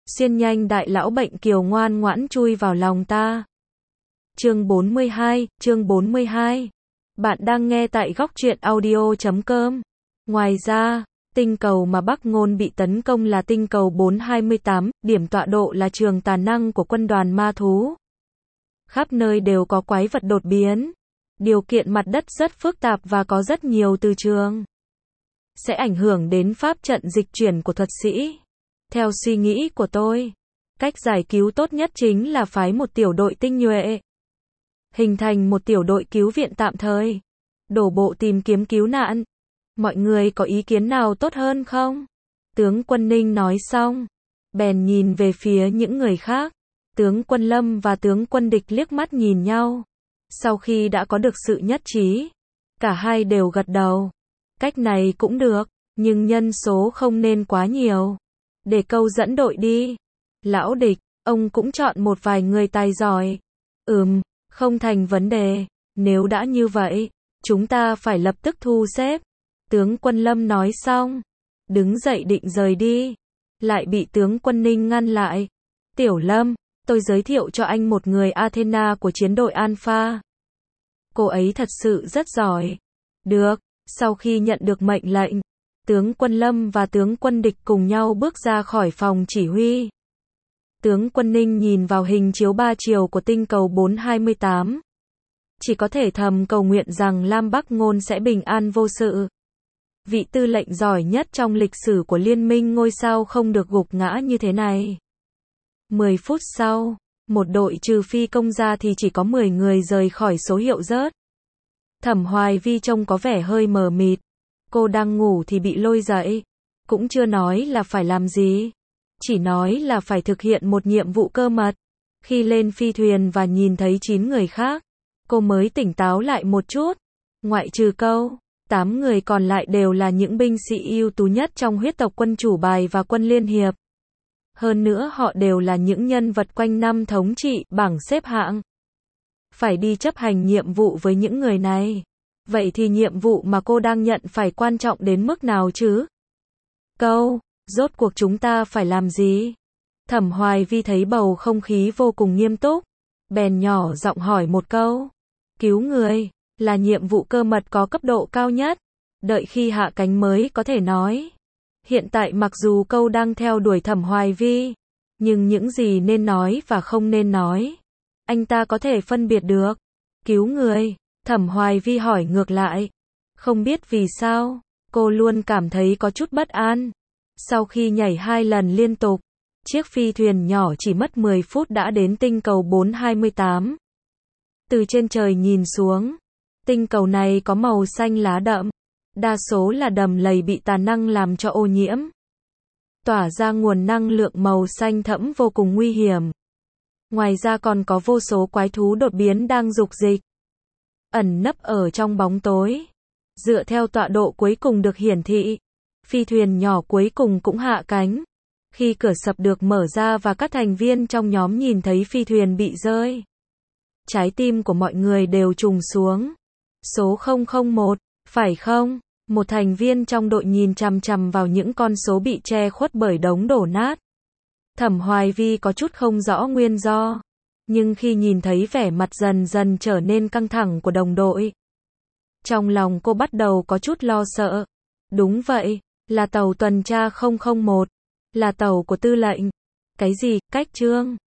Xiên nhanh đại lão bệnh kiều ngoan ngoãn chui vào lòng ta. Chương 42. Bạn đang nghe tại góc truyện audio.com. Ngoài ra, tinh cầu mà Bắc Ngôn bị tấn công là tinh cầu 428, điểm tọa độ là trường tà năng của quân đoàn ma thú. Khắp nơi đều có quái vật đột biến. Điều kiện mặt đất rất phức tạp và có rất nhiều từ trường. Sẽ ảnh hưởng đến pháp trận dịch chuyển của thuật sĩ. Theo suy nghĩ của tôi, cách giải cứu tốt nhất chính là phái một tiểu đội tinh nhuệ. Hình thành một tiểu đội cứu viện tạm thời. Đổ bộ tìm kiếm cứu nạn. Mọi người có ý kiến nào tốt hơn không? Tướng quân Ninh nói xong, bèn nhìn về phía những người khác. Tướng quân Lâm và tướng quân Địch liếc mắt nhìn nhau. Sau khi đã có được sự nhất trí, cả hai đều gật đầu. Cách này cũng được, nhưng nhân số không nên quá nhiều. Để câu dẫn đội đi. Lão Địch, ông cũng chọn một vài người tài giỏi. Không thành vấn đề. Nếu đã như vậy, chúng ta phải lập tức thu xếp. Tướng quân Lâm nói xong, đứng dậy định rời đi. Lại bị tướng quân Ninh ngăn lại. Tiểu Lâm, tôi giới thiệu cho anh một người Athena của chiến đội Alpha. Cô ấy thật sự rất giỏi. Được, sau khi nhận được mệnh lệnh, tướng quân Lâm và tướng quân Địch cùng nhau bước ra khỏi phòng chỉ huy. Tướng quân Ninh nhìn vào hình chiếu 3 chiều của tinh cầu 428. Chỉ có thể thầm cầu nguyện rằng Lam Bắc Ngôn sẽ bình an vô sự. Vị tư lệnh giỏi nhất trong lịch sử của liên minh ngôi sao không được gục ngã như thế này. 10 phút sau, một đội trừ phi công ra thì chỉ có 10 người rời khỏi số hiệu rớt. Thẩm Hoài Vi trông có vẻ hơi mờ mịt. Cô đang ngủ thì bị lôi dậy. Cũng chưa nói là phải làm gì. Chỉ nói là phải thực hiện một nhiệm vụ cơ mật. Khi lên phi thuyền và nhìn thấy 9 người khác, cô mới tỉnh táo lại một chút. Ngoại trừ câu, 8 người còn lại đều là những binh sĩ ưu tú nhất trong huyết tộc quân chủ bài và quân liên hiệp. Hơn nữa họ đều là những nhân vật quanh năm thống trị bảng xếp hạng. Phải đi chấp hành nhiệm vụ với những người này. Vậy thì nhiệm vụ mà cô đang nhận phải quan trọng đến mức nào chứ? Câu, rốt cuộc chúng ta phải làm gì? Thẩm Hoài Vi thấy bầu không khí vô cùng nghiêm túc. Bèn nhỏ giọng hỏi một câu. Cứu người, là nhiệm vụ cơ mật có cấp độ cao nhất. Đợi khi hạ cánh mới có thể nói. Hiện tại mặc dù câu đang theo đuổi Thẩm Hoài Vi, nhưng những gì nên nói và không nên nói, anh ta có thể phân biệt được. Cứu người, Thẩm Hoài Vi hỏi ngược lại. Không biết vì sao, cô luôn cảm thấy có chút bất an. Sau khi nhảy 2 lần liên tục, chiếc phi thuyền nhỏ chỉ mất 10 phút đã đến tinh cầu 428. Từ trên trời nhìn xuống, tinh cầu này có màu xanh lá đậm. Đa số là đầm lầy bị tà năng làm cho ô nhiễm. Tỏa ra nguồn năng lượng màu xanh thẫm vô cùng nguy hiểm. Ngoài ra còn có vô số quái thú đột biến đang dục dịch. Ẩn nấp ở trong bóng tối. Dựa theo tọa độ cuối cùng được hiển thị, phi thuyền nhỏ cuối cùng cũng hạ cánh. Khi cửa sập được mở ra và các thành viên trong nhóm nhìn thấy phi thuyền bị rơi, trái tim của mọi người đều trùng xuống. Số 001, phải không? Một thành viên trong đội nhìn chằm chằm vào những con số bị che khuất bởi đống đổ nát. Thẩm Hoài Vi có chút không rõ nguyên do, nhưng khi nhìn thấy vẻ mặt dần dần trở nên căng thẳng của đồng đội, trong lòng cô bắt đầu có chút lo sợ. Đúng vậy, là tàu tuần tra 001, là tàu của tư lệnh. Cái gì, cách trương?